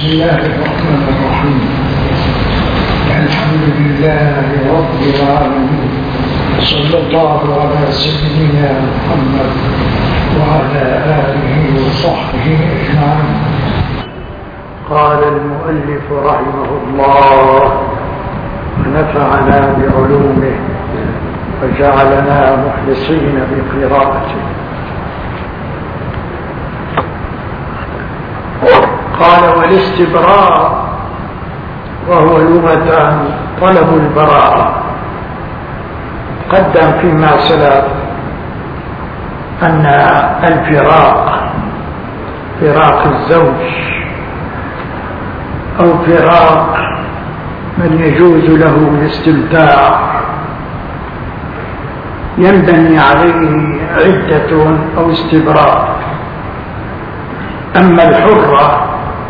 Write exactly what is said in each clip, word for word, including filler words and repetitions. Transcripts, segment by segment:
الله الرحمن الرحيم. الحمد لله رب العالمين، صلى الله على سيدنا محمد وعلى آله وصحبه أجمعين. قال المؤلف رحمه الله ونفعنا بعلومه وجعلنا مخلصين بقراءته. قال والاستبراء وهو لغة طلب البراءة. قدم فيما سلف أن الفراق فراق الزوج أو فراق من يجوز له الاستمتاع ينبني عليه عدة أو استبراء. أما الحرة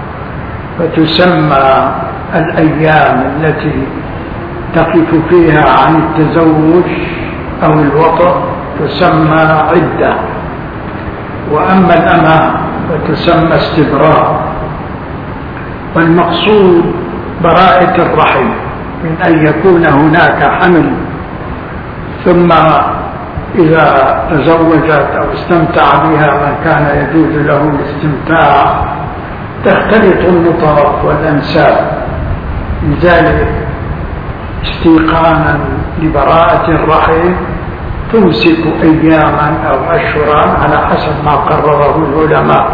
فتسمى الأيام التي تقف فيها عن التزوج أو الوطأ تسمى عدة، وأما الأمة فتسمى استبراء. والمقصود براءة الرحم من أن يكون هناك حمل ثم إذا تزوجت أو استمتع بها من كان يجوز له الاستمتاع تختلط النطق والأنساب، لذلك استيقانا لبراءة الرحم تمسك أياما أو أشهرا على حسب ما قرره العلماء.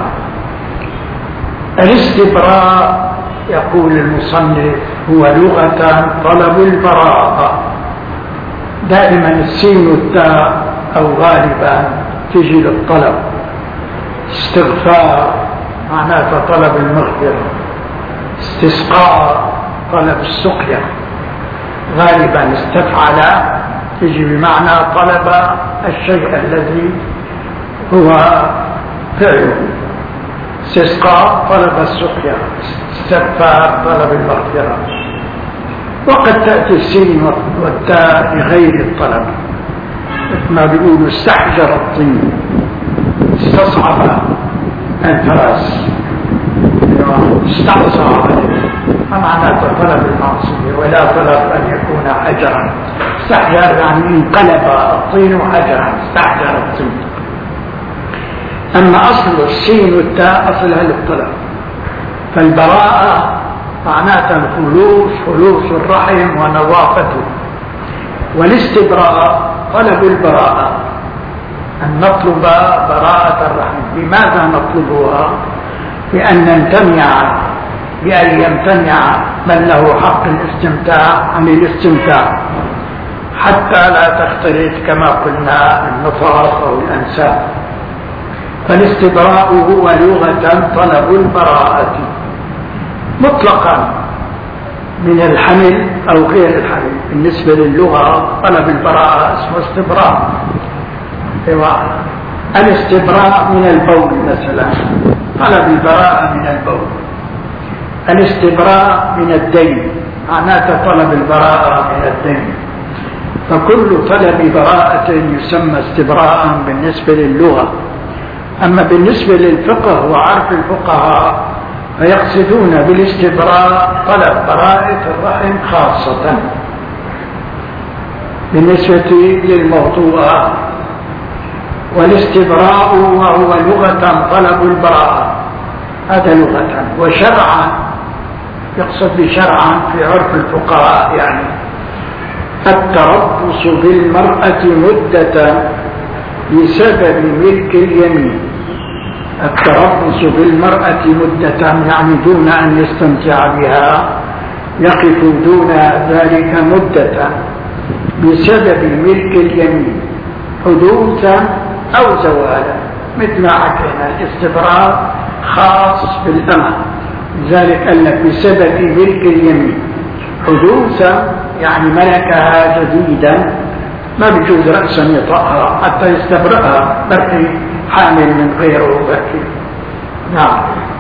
الاستبراء يقول المصنف هو لغة طلب البراءة. دائما السين والتاء أو غالبا تجي للطلب. استغفار معناته طلب المغفرة، استسقاء طلب السقيا، غالبا استفعل تجي بمعنى طلب الشيء الذي هو فعله. استسقاء طلب السقيا، استغفار طلب المغفرة. وقد تأتي السين والتاء لغير الطلب، مثل ما بيقولوا استحجر الطين، استصعب الفرس، استعصى عليه، ما معناته طلب المعصية ولا طلب أن يكون حجرا. استحجر يعني انقلب الطين حجرا، استحجر الطين. أما أصل السين والتاء أصلها للطلب. فالبراءة معناته الخلوص، خلوص الرحم ونظافته. والاستبراء طلب البراءة، أن نطلب براءة الرحم. لماذا نطلبها؟ بأن نمتنع بأن يمتنع من له حق الاستمتاع عن الاستمتاع حتى لا تختلط كما قلنا النطاق أو الأنساب. فالاستبراء هو لغة طلب البراءة مطلقا من الحمل أو غير الحمل. بالنسبة للغة طلب البراءة اسمه استبراء. الاستبراء من البول مثلا، طلب البراءة من البول. الاستبراء من الدين معناته طلب البراءة من الدين. فكل طلب براءة يسمى استبراء بالنسبة للغة. أما بالنسبة للفقه وعرف الفقهاء فيقصدون بالاستبراء طلب براءة الرحم خاصة. بالنسبة للموضوع والاستبراء وهو لغة طلب البراءة، هذا لغة. وشرعا يقصد بشرعا في عرف الفقهاء يعني التربص بالمرأة مدة بسبب ملك اليمين. التربص بالمرأة مدة يعني دون أن يستمتع بها، يقف دون ذلك مدة بسبب ملك اليمين حدوثا أو زوالا. مثل ما حكينا الاستبراء خاص بالأمة، لذلك قال لك بسبب ملك اليمين حدوثا يعني ملكها جديدا، ما بيجوز رأسا يطأها حتى يستبرأها، بركي حامل من غيره بركي. نعم.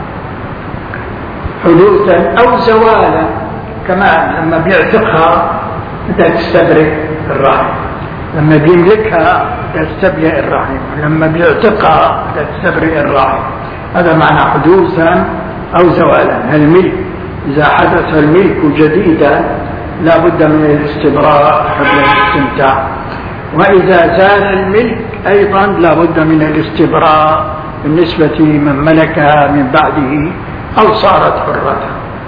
حدوثا أو زوالا كمان، لما بيعتقها بدها تستبرئ الرحم، لما بيملكها بدها تستبرئ الرحم، لما بيعتقها بدها تستبرئ الرحم. هذا معنى حدوثا أو زوالا. الملك إذا حدث الملك جديدا لا بد من الاستبراء قبل الاستمتاع، وإذا زال الملك أيضا لا بد من الاستبراء بالنسبة من ملكها من بعده أو صارت حرة.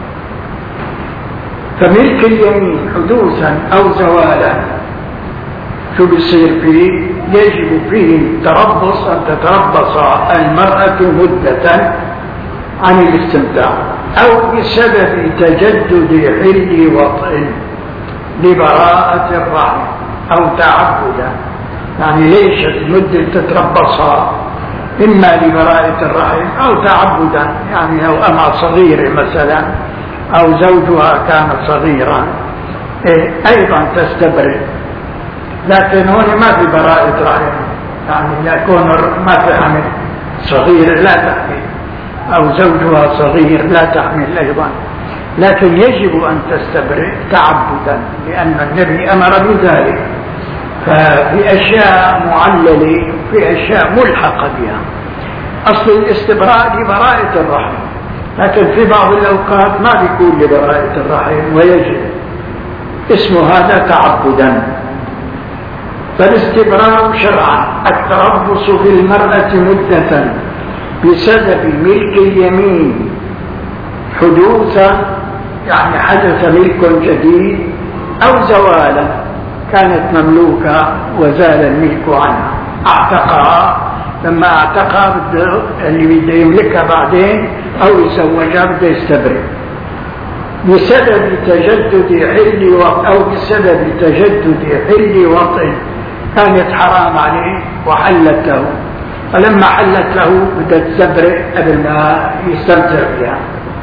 فملك اليمين حدوثا أو زوالا شو بيصير فيه؟ يجب فيه التربص، أن تتربص المرأة مدة عن الاستمتاع، أو بسبب تجدد حل وطئ لبراءة الرحم أو تعبدا. يعني ليش المدة تتربصها؟ إما لبراءة الرحم أو تعبدا، يعني لو أمع صغيرة مثلا أو زوجها كان صغيرا أيضا تستبرئ. لكن هنا ما في براءة رحم، يعني يكون ما في حمل، صغير لا تحمل أو زوجها صغير لا تحمل أيضا، لكن يجب أن تستبرئ تعبدا لأن النبي أمر بذلك. ففي أشياء معللة وفي أشياء ملحقة بها. أصل الاستبراء لبراءة الرحم، لكن في بعض الأوقات ما بيكون لبراءة الرحم ويجب، اسم هذا تعبدا. فالاستبراء شرعا التربص بالمرأة مدة بسبب ملك اليمين حدوثا، يعني حدث ملك جديد، أو زوالا كانت مملوكة وزال الملك عنها، اعتقها، لما اعتقها اللي بده يملكها بعدين أو يزوجها بده يستبرئ بسبب تجدد حل وطئ، أو بسبب تجدد حل وطئ كانت حرام عليه وحلت له، فلما حلت له بدها تستبرئ قبل ما يستمتع بها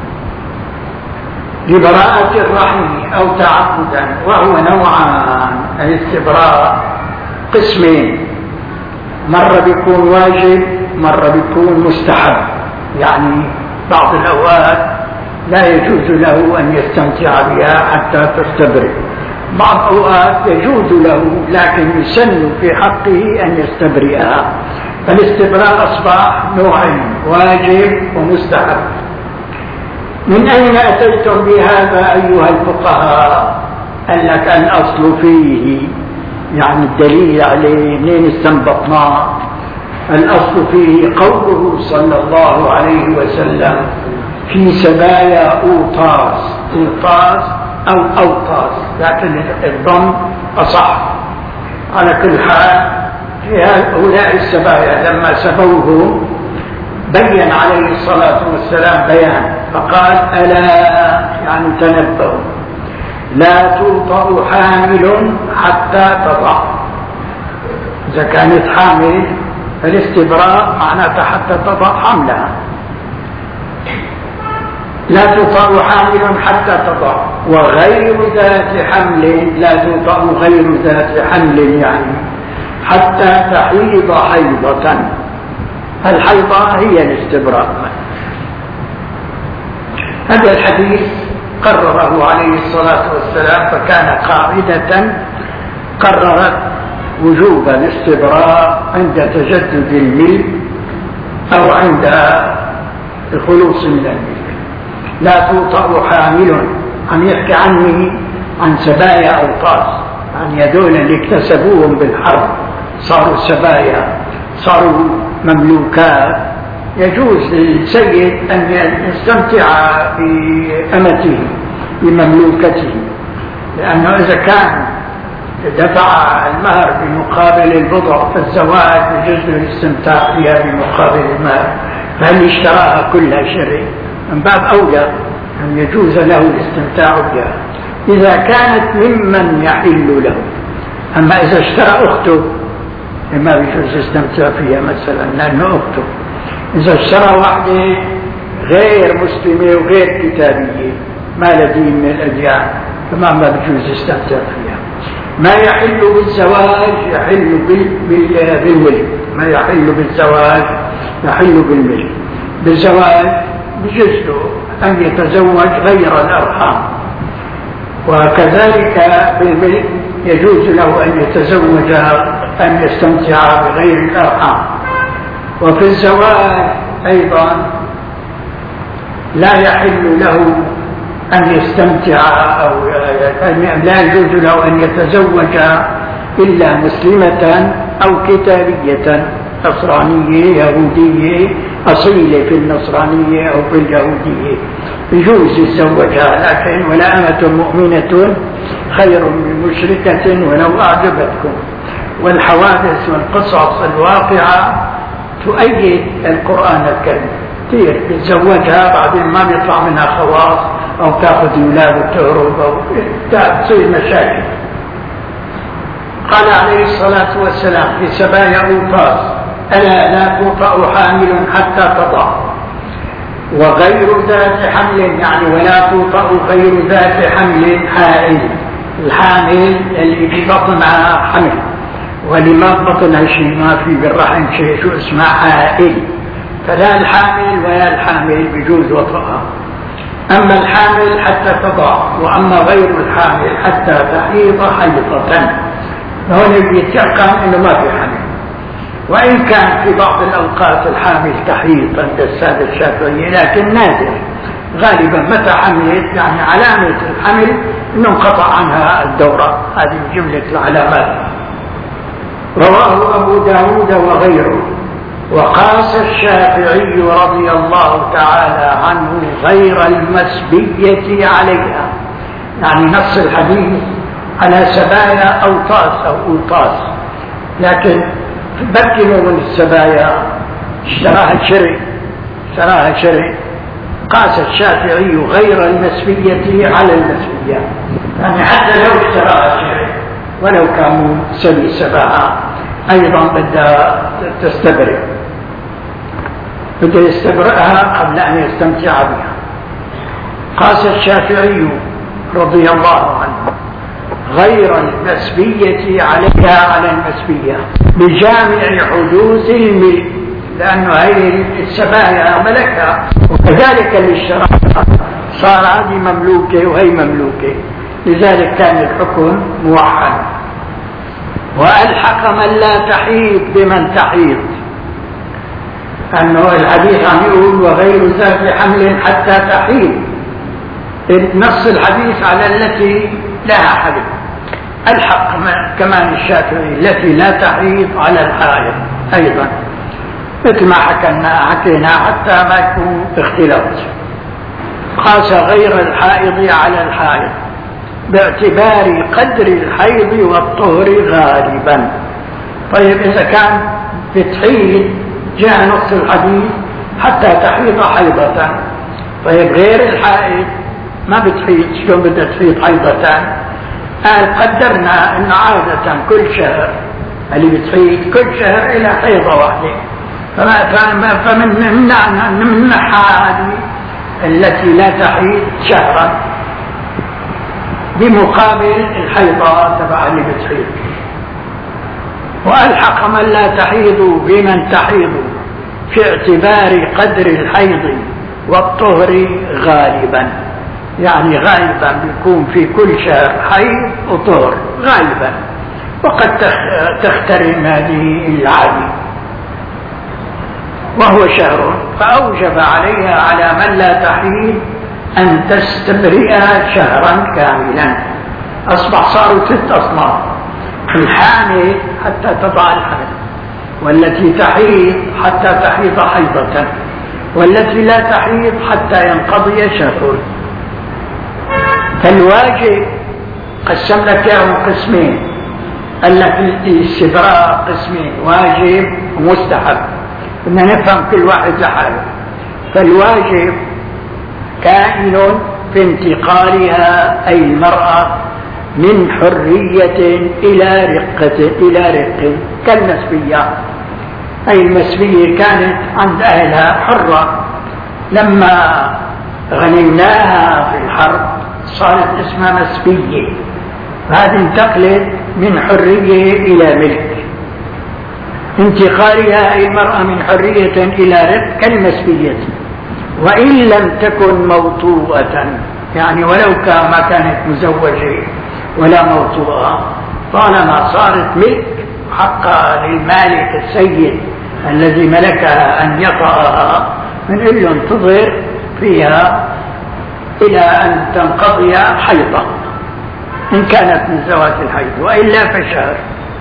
لبراءة الرحم أو تعبدا. وهو نوعان، الاستبراء قسمين، مرة بيكون واجب مرة بيكون مستحب، يعني بعض الأوقات لا يجوز له أن يستمتع بها حتى تستبرئ، بعض الأوقات يجوز له لكن يسن في حقه أن يستبرئها. فالاستبراء أصبح نوعين، واجب ومستحب. من أين أتيتم بهذا أيها الفقهاء؟ قال لك الأصل فيه، يعني الدليل عليه منين استنبطناه؟ الأصل فيه قوله صلى الله عليه وسلم في سبايا أوطاس، أوطاس أو أوطاس، لكن الضم أصح. على كل حال في هؤلاء السبايا لما سبوه بين عليه الصلاة والسلام بيان، فقال ألا، يعني تنبهوا، لا توطأ حامل حتى تضع. إذا كانت حامل فالاستبراء معناتها حتى تضع حملها، لا توطأ حامل حتى تضع، وغير ذات حمل لا توطأ غير ذات حمل، يعني حتى تحيض حيضة. الحيضة هي الاستبراء. هذا الحديث قرره عليه الصلاة والسلام، فكان قاعدة قررت وجوب الاستبراء عند تجدد الملك أو عند الخلوص من الملك. لا توطأ حامل، عم يحكي عني عن سبايا أوطاس، يعني هذول اللي اكتسبوهم بالحرب صاروا سبايا، صاروا مملوكات. يجوز للسيد أن يستمتع بأمته بمملوكته، لأنه إذا كان دفع المهر بمقابل البضع فالزواج يجوز له الاستمتاع بها بمقابل المهر، فهل اشتراها كلها شرعي من باب أولى أن يجوز له الاستمتاع بها إذا كانت ممن يحل له. أما إذا اشترى أخته ما بيجوز يستمتع فيها مثلا لأنه أخته. إذا اشترى واحدة غير مسلمة وغير كتابية ما له دين من الأديان فما ما بيجوز يستمتع فيها. ما يحل بالزواج يحل بالملك، ما يحل بالزواج يحل بالملك. بالزواج بيجوز له أن يتزوج غير الأرحام، وكذلك بالملك يجوز له أن يتزوج أن يستمتع بغير الأرحام. وفي الزواج أيضا لا يحل له أن يستمتع أو لا يجوز له أن يتزوج إلا مسلمة أو كتابية، نصرانية يهودية أصيلة في النصرانية أو في اليهودية يجوز يتزوجها، لكن ولا أمة مؤمنة خير من مشركة ولو أعجبتكم. والحوادث والقصص الواقعة تؤيد القرآن الكريم، كثير تتزوجها بعدين ما بيطلع منها خواص أو تأخذ أولاد وتهرب أو تصير مشاكل. قال عليه الصلاة والسلام في سبايا أوطاس: ألا لا توطأ حامل حتى تضع، وغير ذات حمل، يعني ولا توطأ غير ذات حمل حائل. الحامل اللي في بطنها حمل واللي ما بطنها شيء، ما في بالرحم شيء، شو اسمها حائل. فلا الحامل ولا الحامل بجوز وطئها. أما الحامل حتى تضع، وأما غير الحامل حتى تحيض حيضة. هون بيتيقن إنه ما في حمل، وإن كان في بعض الأوقات الحامل تحيض عند السادة الشافعية، لكن نادر. غالبا متى حملت يعني علامة الحمل إنه انقطع عنها الدورة، هذه جملة العلامات. رواه أبو داود وغيره. وقاس الشافعي رضي الله تعالى عنه غير المسبية عليها، يعني نص الحديث على سبايا أوطاس أو أوطاس، لكن بدلوا من السبايا اشتراها شري اشتراها شري قاس الشافعي غير المسبية على المسبية، يعني حتى لو اشتراها شري ولو كانوا سبي سباها أيضا بدها تستبرئ، بده يستبرئها قبل أن يستمتع بها. قاس الشافعي رضي الله عنه غير المسبية عليها على المسبية بجامع حدوث الملك، لأنه هي السبايا ملكها، وكذلك الاشتراك صار هذه مملوكة وهي مملوكة، لذلك كان الحكم موحد. وألحق من لا تحيض بمن تحيض، أنه الحديث عم يقول وغير ذات حمل حتى تحيض، نص الحديث على التي لها حمل. الحق كمان الشافعي التي لا تحيض على الحائض أيضا، مثل ما حكينا حكينا حتى ما يكون اختلاف. قاس غير الحائض على الحائض باعتبار قدر الحيض والطهر غالبا. طيب إذا كان بتحيض جاء نص الحديث حتى تحيض حيضة، طيب غير الحائض ما بتحيض، شلون بدها تحيض حيضتان؟ قال قدرنا أن عادة كل شهر اللي بتحيض كل شهر إلى حيضة واحدة، فمنعنا نمنحها هذه التي لا تحيض شهرا بمقابل الحيضة تبع اللي بتحيض. وألحق من لا تحيض بمن تحيض في اعتبار قدر الحيض والطهر غالبا، يعني غالبا بيكون في كل شهر حيض وطهر غالبا، وقد تخترم هذه العادة وهو شهر، فأوجب عليها على من لا تحيض أن تستبرئها شهرا كاملا. أصبح صاروا ست أصناف: الحامل حتى تضع الحمل، والتي تحيض حتى تحيض حيضة، والتي لا تحيض حتى ينقضي شهر. فالواجب قسم لك اياهم قسمين، قال لك الاستبراء قسمين: واجب ومستحب. بدنا نفهم كل واحد لحاله. فالواجب كائن في انتقالها أي المرأة من حرية إلى رقة إلى رق كالمسبية. أي المسبية كانت عند أهلها حرة، لما غنمناها في الحرب صارت اسمها مسبية، فهذه انتقلت من حرية إلى ملك. انتقالها أي المرأة من حرية إلى رق كالمسبية، وإن لم تكن موطوءة، يعني ولو كان ما كانت مزوجة ولا موطوءة، طالما صارت ملك حق للمالك السيد الذي ملكها أن يطأها، من له انتظر فيها إلى أن تنقضي حيضا إن كانت من ذوات الحيض، وإلا فشهر.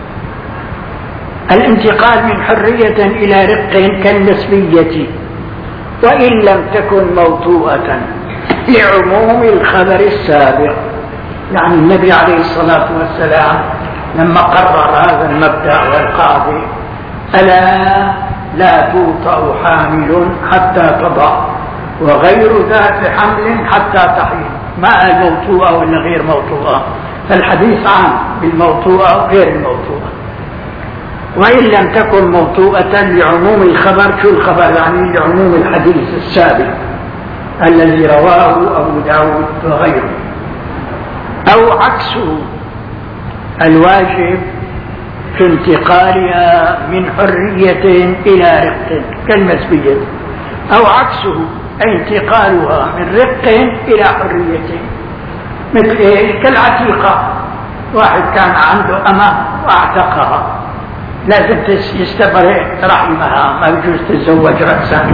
الانتقال من حرية إلى رق كالنسبية وإن لم تكن موطوءة لعموم الخبر السابق. يعني النبي عليه الصلاة والسلام لما قرر هذا المبدأ والقاعدة ألا لا توطأ حامل حتى تضع وغير ذات حمل حتى تحيض، ما الموطوءة ولا غير موطوءة، فالحديث عام بالموطوءة وغير الموطوءة. وإن لم تكن موطوءة لعموم الخبر، شو الخبر؟ يعني لعموم الحديث السابق الذي رواه أبو داود وغيره. أو عكسه الواجب في انتقالها من حرية إلى رق كالمسبية، أو عكسه أي انتقالها من رق إلى حرية، مثل إيه؟ كالعتيقة، واحد كان عنده أمة واعتقها لازم يستبرئ رحمها، ما يجوز تتزوج رأسا،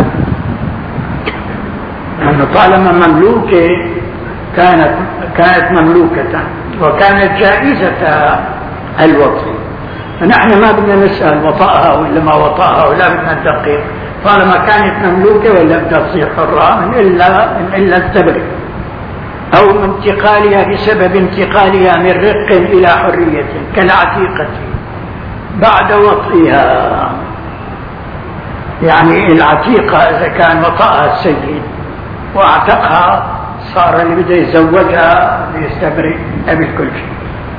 لأنه طالما مملوكة كانت كانت مملوكة وكانت جائزة الوطء. فنحن ما بدنا نسأل وطأها ولا ما وطأها، ولا بدنا ندقق، طالما كانت مملوكة ولا بدها تصير حرة من إلا من إلا التبرئ. أو من انتقالها بسبب انتقالها من رق إلى حرية كالعتيقة بعد وطئها. يعني العتيقة إذا كان وطأها السيد واعتقها صار اللي بده يتزوجها ليستبرئ بالكل شيء.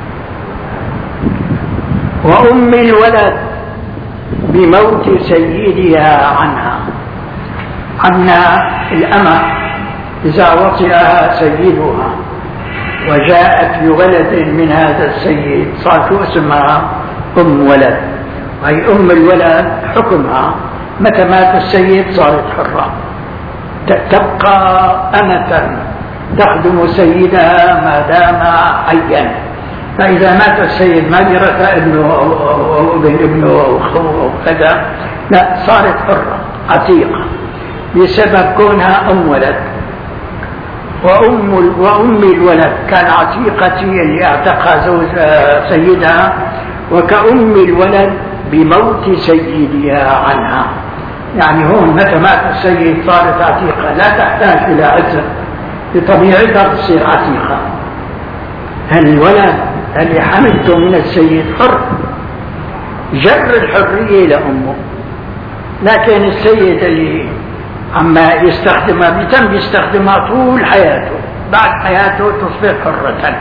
وأم الولد بموت سيدها عنها، عنا الأمة إذا وطئها سيدها وجاءت بولد من هذا السيد صارت اسمها أم ولد، أي أم الولد حكمها متى مات السيد صارت حرة، تبقى أمة تخدم سيدها ما دام حيا. فإذا مات السيد ما درس ابنه أو ابن ابنه أو أخوه كذا، لا، صارت حرة عتيقة بسبب كونها أم ولد. وأم وأم الولد كالعتيقة اللي اعتقها زوج سيدها، وكأم الولد بموت سيدها عنها. يعني هون متى مات السيد صارت عتيقة، لا تحتاج إلى عزة، بطبيعتها تصير عتيقة. الولد اللي حملته من السيد حر، جر الحرية لأمه، لكن السيد اللي عما يستخدمها بيتم يستخدمها طول حياته، بعد حياته تصبح حرة.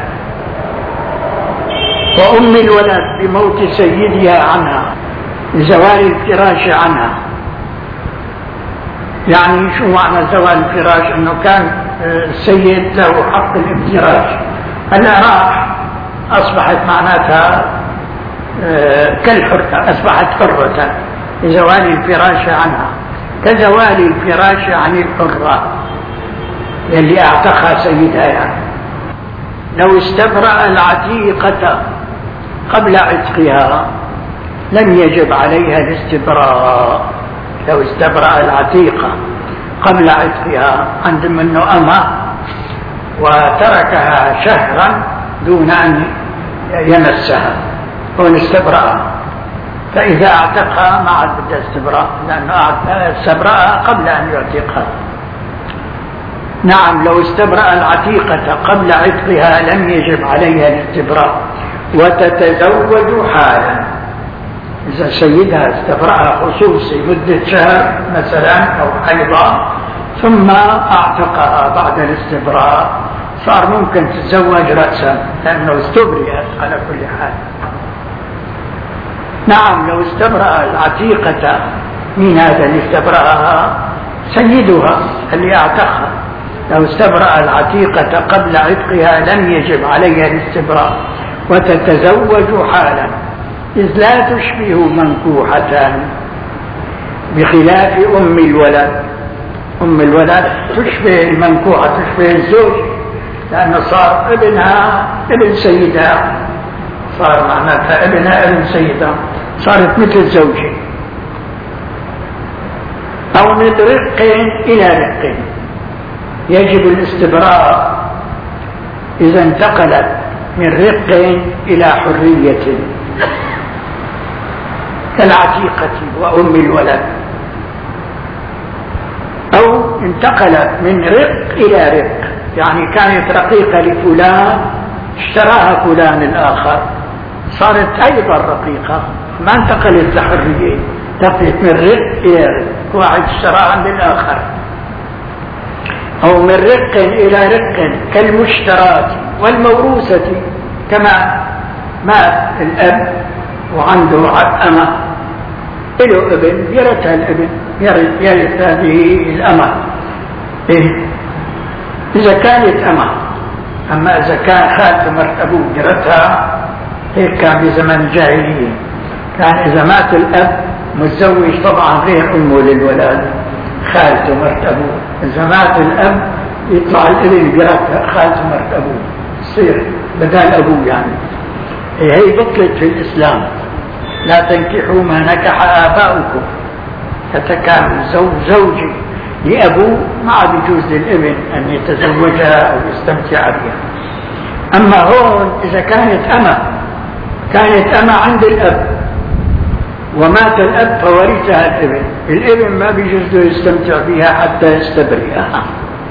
وأم الولد بموت سيدها عنها لزوال الفراش عنها. يعني شو معنى زوال الفراش؟ انه كان السيد له حق الافتراش، هلا راح اصبحت معناتها كالحرة، اصبحت حرة لزوال الفراش عنها، كزوال الفراش عن الحرة اللي اعتقها سيدها. يعني لو استبرأ العتيقة قبل عتقها لم يجب عليها الاستبراء. لو استبرأ العتيقة قبل عتقها، عندما انه أمة وتركها شهرا دون أن يمسها هو استبرأ، فإذا اعتقها ما عاد بدها استبراء، لأنه استبرأها قبل أن يعتقها. نعم، لو استبرأ العتيقة قبل عتقها لم يجب عليها الاستبراء، وتتزوج حالا. إذا سيدها استبرأها خصوصي مدة شهر مثلا أو حيضة ثم اعتقها بعد الاستبراء، صار ممكن تتزوج رأسا لأنه استبرئت على كل حال. نعم، لو استبرأ العتيقة، من هذا اللي استبرأها؟ سيدها اللي اعتقها. لو استبرأ العتيقة قبل عتقها لم يجب عليها الاستبراء، وتتزوج حالا، إذ لا تشبه منكوحة، بخلاف أم الولد. أم الولد تشبه المنكوحة، تشبه الزوج، لأن صار ابنها ابن سيدها، صار معناتها ابنها ابن سيدها، صارت مثل زوجي. أو من رق إلى رق، يجب الاستبراء إذا انتقلت من رق إلى حرية كالعتيقة وأم الولد، أو انتقلت من رق إلى رق، يعني كانت رقيقة لفلان اشتراها فلان الآخر صارت أيضا رقيقة، ما انتقلت لحرية، انتقلت من رق إلى رق، واحد اشتراها للآخر. أو من رق إلى رق كالمشترات والموروثة، كما مات الأب وعنده أمة له ابن يرثها الابن، يرث هذه الأمة إيه؟ إذا كانت أمة. أما إذا كان خالته مرت أبوه يرثها، هيك كان بزمن الجاهلية، كان إذا مات الأب متزوج طبعا غير أمه للولد خالته مرت أبوه، إذا مات الأب يطلع الابن يرثها خالته مرت أبوه، يصير بدال أبوه يعني. هي بطلت في الإسلام، لا تنكحوا ما نكح آباؤكم، فتكان زوج زوجي لأبوه ما عاد يجوز للابن أن يتزوجها أو يستمتع بها. أما هون إذا كانت أمة، كانت أمة عند الأب ومات الأب فورثها الابن، الابن ما بيجوز له يستمتع بها حتى يستبرئها.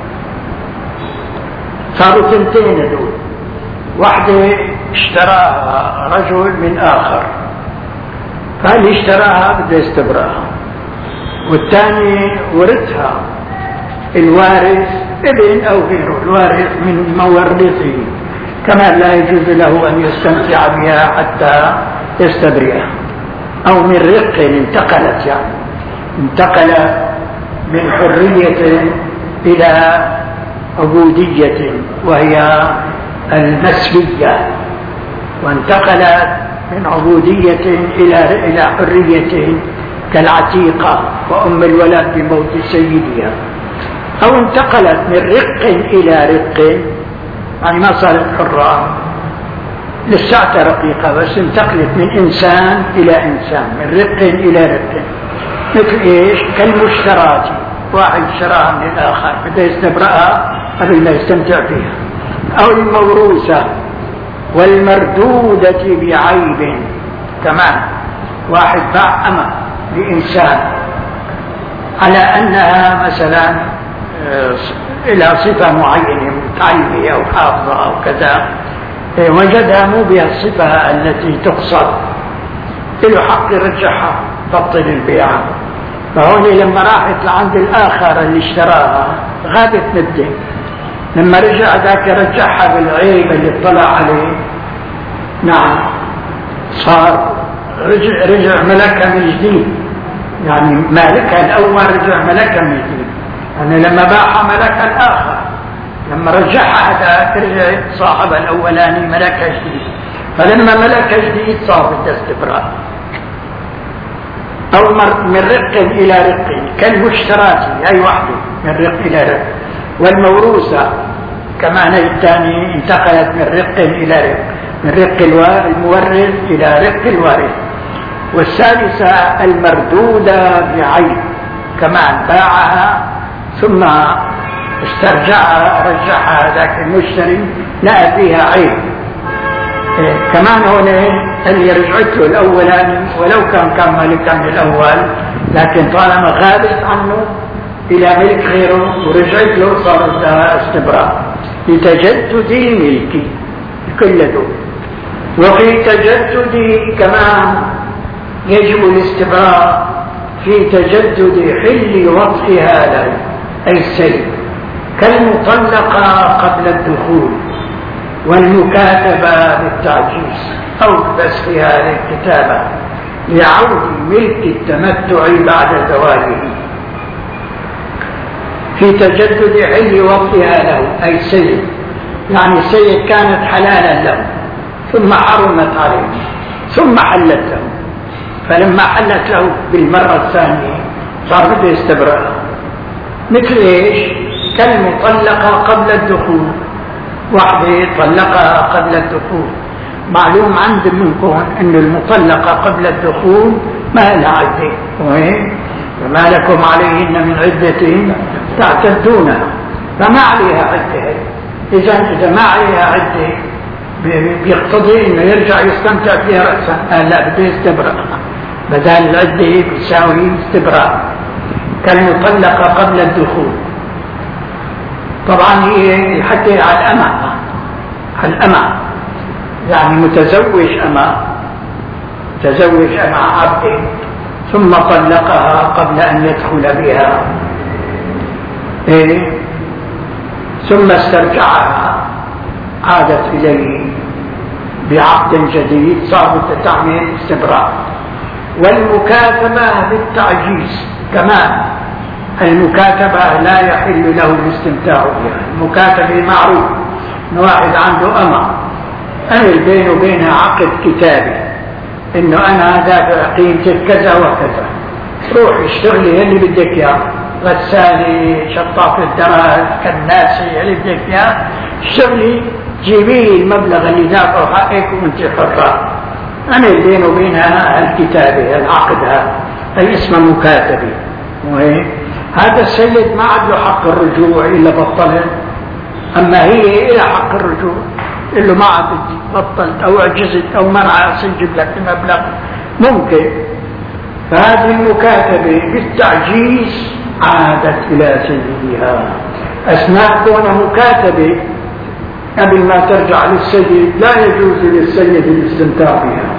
صاروا تنتين دول، واحدة اشتراها رجل من آخر، فاللي اشتراها بده يستبرئها، والثاني ورثها الوارث ابن أو غيره، الوارث من مورثه كما لا يجوز له أن يستمتع بها حتى يستبرئها. أو من رق انتقلت، يعني انتقلت من حرية إلى عبودية وهي المسبية، وانتقلت من عبودية إلى إلى حرية كالعتيقة وأم الولد بموت سيدها. أو انتقلت من رق إلى رق، يعني ما صارت حرة، لساتها رقيقة بس انتقلت من إنسان إلى إنسان، من رق إلى رق. مثل إيش؟ كالمشترات، واحد اشتراها من الآخر بده يستبرأها قبل ما يستمتع فيها. أو الموروثة والمردودة بعيب، كمان واحد باع أمة لإنسان على أنها مثلا إلى صفة معينة متعلمة أو حافظة أو كذا، وجدها مو بها الصفة التي تقصد، له حق يرجعها تبطل البيع. فهون لما راحت لعند الآخر اللي اشتراها غابت مدة، لما رجع ذاك رجعها بالعيب اللي اطلع عليه، نعم صار رجع رجع ملكها من جديد، يعني مالكها الأول رجع ملكها من جديد، يعني لما باعها ملكها الآخر، لما رجعها هذاك رجع صاحبها الأولاني ملكها جديد، فلما ملكها جديد صار بده استبراء. أو من رق إلى رق كالمشترات، أي وحده من رق إلى رق. والموروثة كمان الثاني انتقلت من رق إلى رق، من رق المورث إلى رق الوارث. والثالثة المردودة بعيب، كمان باعها ثم استرجعها رجعها ذاك المشتري لقى فيها عيب، إيه كمان هون اللي رجعت له الأولاني ولو كان كان مالكا من الأول، لكن طالما غابت عنه إلى ملك غيره ورجعت له صار لها استبراء لتجدد الملك كل دول. وفي تجدد كمان يجب الاستبراء في تجدد حل وطئها له، أي السيد، كالمطلقة قبل الدخول والمكاتبة بالتعجيز أو بسخها للكتابة لعود ملك التمتع بعد زواجه. في تجدد حل وطئها له، أي السيد، يعني السيد كانت حلالا له ثم حرمت عليه ثم حلت له، فلما حلت له بالمرة الثانية صار بده يستبرأ. مثل ايش؟ كالمطلقة قبل الدخول، واحدة طلقها قبل الدخول، معلوم عند منكم أن المطلقة قبل الدخول ما لها عدة، وما لكم عليهن من عدة تعتدونها، فما عليها عدة. إذا إذا ما عليها عدة بيقتضي إنه يرجع يستمتع فيها رأسا. آه لا، بده يستبرأ، بدل العدة بتساوي استبراء. كالمطلقة قبل الدخول. طبعا هي الحكي على الأمة، على الأمة يعني متزوج أمة، تزوج أمة عبد ثم طلقها قبل أن يدخل بها، إيه؟ ثم استرجعها، عادت إليه بعقد جديد، صارت تعمل استبراء. والمكاتبة بالتعجيز كمان، المكاتبة لا يحل له الاستمتاع بها. المكاتبة معروف إنه واحد عنده أمة عمل بينه وبينها عقد كتابي إنه أنا دافع قيمتك كذا وكذا، روح اشتغلي اللي بدك إياه، غسالي، شطافة الدراج، كناسي، اللي بدك إياه اشتغلي، جيبي المبلغ اللي دافعه حقك وانت حرة. عمل بينه وبينها الكتابة، العقد هذا أي اسمه مكاتبة. هذا السيد ما عاد له حق الرجوع إلا بطلت، أما هي إلى حق الرجوع، إلا ما عاد بطلت أو عجزت أو منع سنجب لك المبلغ ممكن. فهذه المكاتبة بالتعجيز عادت إلى سيدها. أثناء كون مكاتبة قبل ما ترجع للسيد لا يجوز للسيد الاستمتاع بها،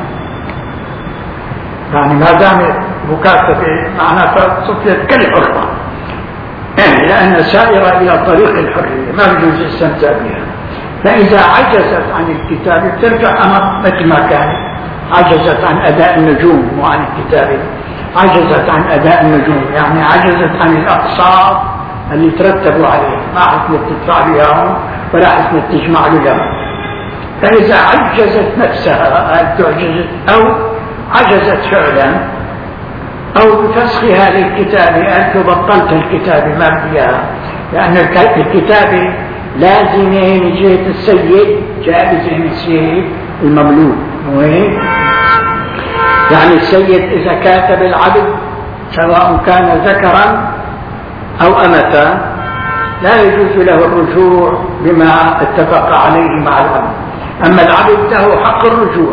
يعني ما دامت مكاتبة معناتها صفيت كالحرة، لأن سائرة إلى طريق الحرية ما يجوز الاستمتاع بها. فإذا عجزت عن الكتابة ترجع أمر مثل ما كانت. عجزت عن أداء النجوم وعن الكتابة، عجزت عن أداء النجوم يعني عجزت عن الأقساط اللي ترتبوا عليه، ما حسنت تدفع لهم ولا حسنت تجمع لهم. فإذا عجزت نفسها تعجزت أو عجزت فعلا أو بفسخها للكتابة، أنت بطلت الكتابة ما بديها، لأن الكتابة لازمة من جهة السيد، جائزة من السيد المملوك. يعني السيد إذا كاتب العبد سواء كان ذكرا أو أمة لا يجوز له الرجوع بما اتفق عليه مع العبد، أما العبد له حق الرجوع.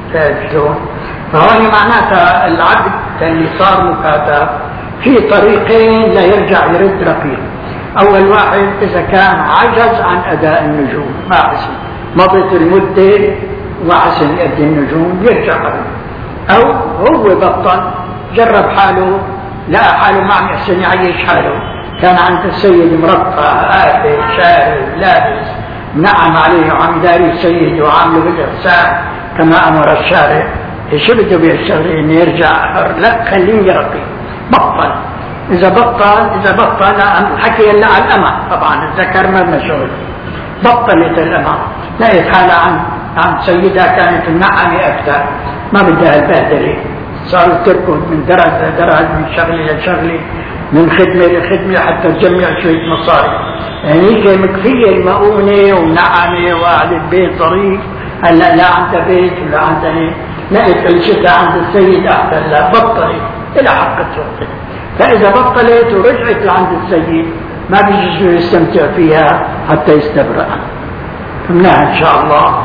فهو معناتها العبد اللي صار مكاتب في طريقين لا يرجع يرد رقيق. أول واحد إذا كان عجز عن أداء النجوم، ما حسن مضت المدة وحسن يؤدي النجوم يرجع قبل، أو هو بطل جرب حاله لا حاله ما عم يحسن يعيش حاله، كان عند السيد مرفه آكل شارب لابس نعم عليه وعم داري السيد وعامله بالإحسان كما أمر الشارع، شو بده بيشتغل إنه يرجع حر؟ لا، خليه يرقي بطل. إذا بطل إذا بطل الحكي إلا على الأمة، طبعا الذكر ما مشغول. بطلت الأمة لقيت حالها عن عن سيدها كانت النعمة أكثر، ما بدها البهدلة، صارت تركض من درج لدرج، من شغلة لشغلة، من خدمة لخدمة حتى تجمع شوية مصاري. يعني هي مكفية المؤونة ونعمة وأهل البيت ظريف، هلا لا عندها بيت ولا عندها ايه، لقيت عيشتها عند السيد أحسن، لا بطلت إلى حق الشرطة. فإذا بطلت ورجعت لعند السيد ما بيجي يستمتع فيها حتى يستبرأ. فهمناها إن شاء الله.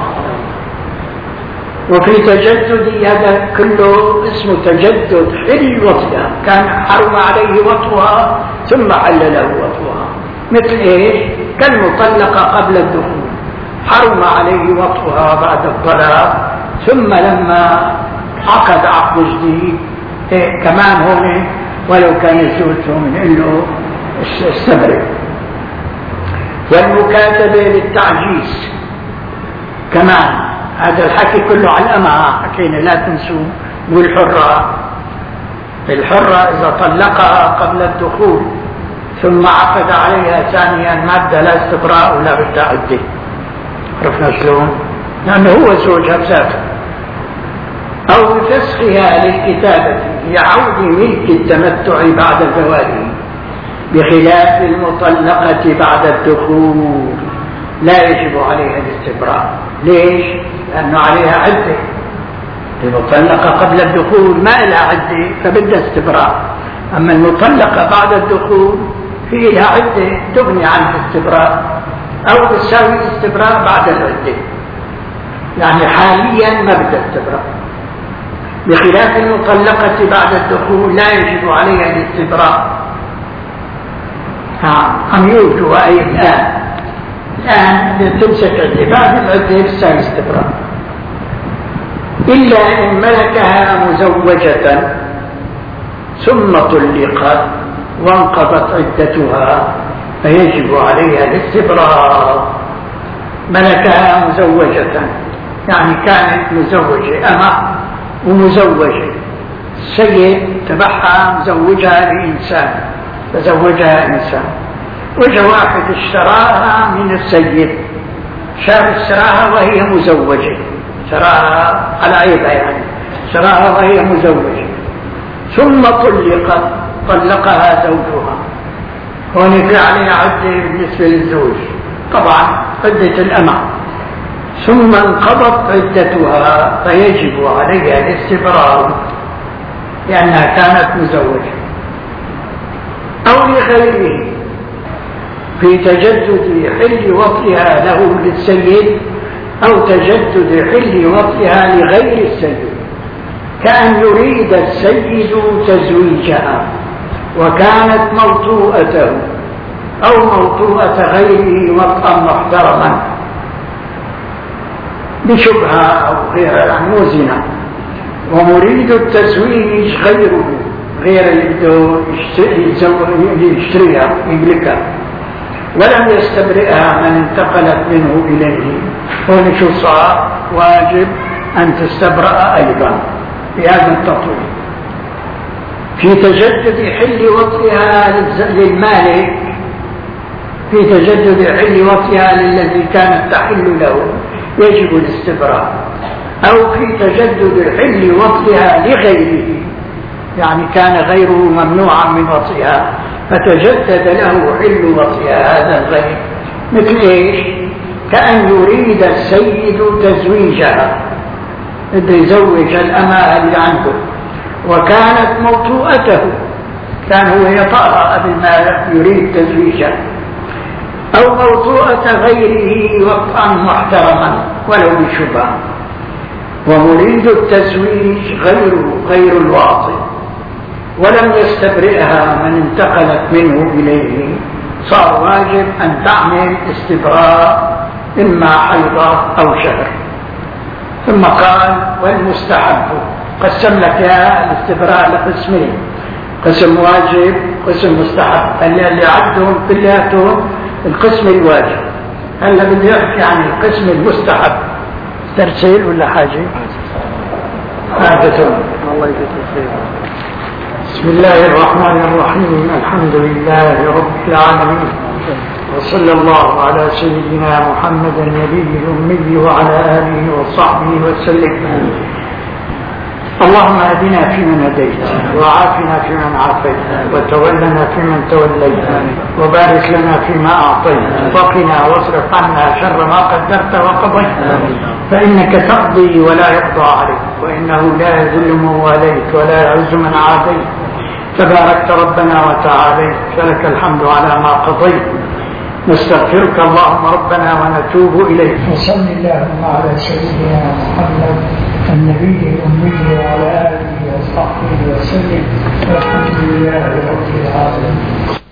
وفي تجدد هذا كله اسمه تجدد حل وطئها، كان حرم عليه وطئها ثم حل له وطئها. مثل ايش؟ كالمطلقة قبل الدخول حرم عليه وطئها بعد الطلاق، ثم لما عقد عقد جديد إيه كمان هون ولو كان زوجته من انه استبرئ. والمكاتبة للتعجيز كمان، هذا الحكي كله على الأمة حكينا لا تنسوا. والحرة، الحرة إذا طلقها قبل الدخول ثم عقد عليها ثانيا ما بدها لا استبراء ولا بدها عدة. عرفنا شلون؟ لأنه هو زوجها بذاته. أو بفسخها للكتابة لعود ملك التمتع بعد زواجه، بخلاف المطلقة بعد الدخول لا يجب عليها الاستبراء. ليش؟ لأنه عليها عدة. المطلقة قبل الدخول ما لها عدة فبدها استبراء، أما المطلقة بعد الدخول في لها عدة تغني عن الاستبراء أو تساوي الاستبراء بعد العدة، يعني حاليا ما بدها استبراء، بخلاف المطلقة بعد الدخول لا يجب عليها الاستبراء. أم يوجد أي الآن الآن تمسك عدة بعد العدة تساوي استبراء، إلا إن ملكها مزوجة ثم طلقت وانقضت عدتها فيجب عليها الاستبراء. ملكها مزوجة يعني كانت مزوجة أما ومزوجة، السيد تبعها مزوجها لإنسان فزوجها إنسان، وجه واحد اشتراها من السيد، شاب اشتراها وهي مزوجة، شراها على عيبها يعني شراها وهي مزوجة ثم طلقت طلقها زوجها، هون في عليها عدة بالنسبة للزوج طبعا عدة الأمة، ثم انقضت عدتها فيجب عليها الاستبراء لأنها كانت مزوجة. أو لغيره في تجدد حل وطئها له للسيد أو تجدد حل وطئها لغير السيد، كأن يريد السيد تزويجها وكانت موطوءته أو موطوءة غيره وطئا محترما بشبهة أو غيرها يعني وزنا، ومريد التزويج غيره غير اللي بده يشتريها يملكها ولم يستبرئها من انتقلت منه إليه، هون شو صار؟ واجب أن تستبرأ أيضا بهذا التطويل. في تجدد حل وطئها للمالك، في تجدد حل وطئها للذي كانت تحل له يجب الاستبراء، أو في تجدد حل وطئها لغيره يعني كان غيره ممنوعا من وطئها فتجدد له حل وطئها هذا الغير، مثل ايش؟ كأن يريد السيد تزويجها، بده يزوج الأمة اللي عنده وكانت موطوءته، كان هو يطأها قبل ما يريد تزويجها، أو موطوءة غيره وطئا محترما ولو بشبهة، ومريد التزويج غيره غير الواطئ ولم يستبرئها من انتقلت منه إليه، صار واجب أن تعمل استبراء إما حيضة أو شهر. ثم قال والمستحب، قسم لك يا الاستبراء لقسمين، قسم واجب قسم مستحب، اللي عدهم كلياتهم القسم الواجب. هلا بدي احكي عن القسم المستحب، ترسيل ولا حاجه؟ هذا الله يجزيك خير. بسم الله الرحمن الرحيم، الحمد لله رب العالمين، وصلى الله على سيدنا محمد النبي الأمي وعلى آله وصحبه وسلم. اللهم اهدنا فيمن هديت، وعافنا فيمن عافيت، وتولنا فيمن توليت، وبارك لنا فيما أعطيت، وقنا واصرف عنا شر ما قدرت وقضيت، فإنك تقضي ولا يقضى عليك، وإنه لا يذل من واليت ولا يعز من عاديت، تباركت ربنا وتعاليت، فلك الحمد على ما قضيت، نستغفرك اللهم ربنا ونتوب إليك. وصل اللهم على سيدنا محمد النبي الأمي وعلى آله وصحبه وسلم، والحمد لله رب العالمين.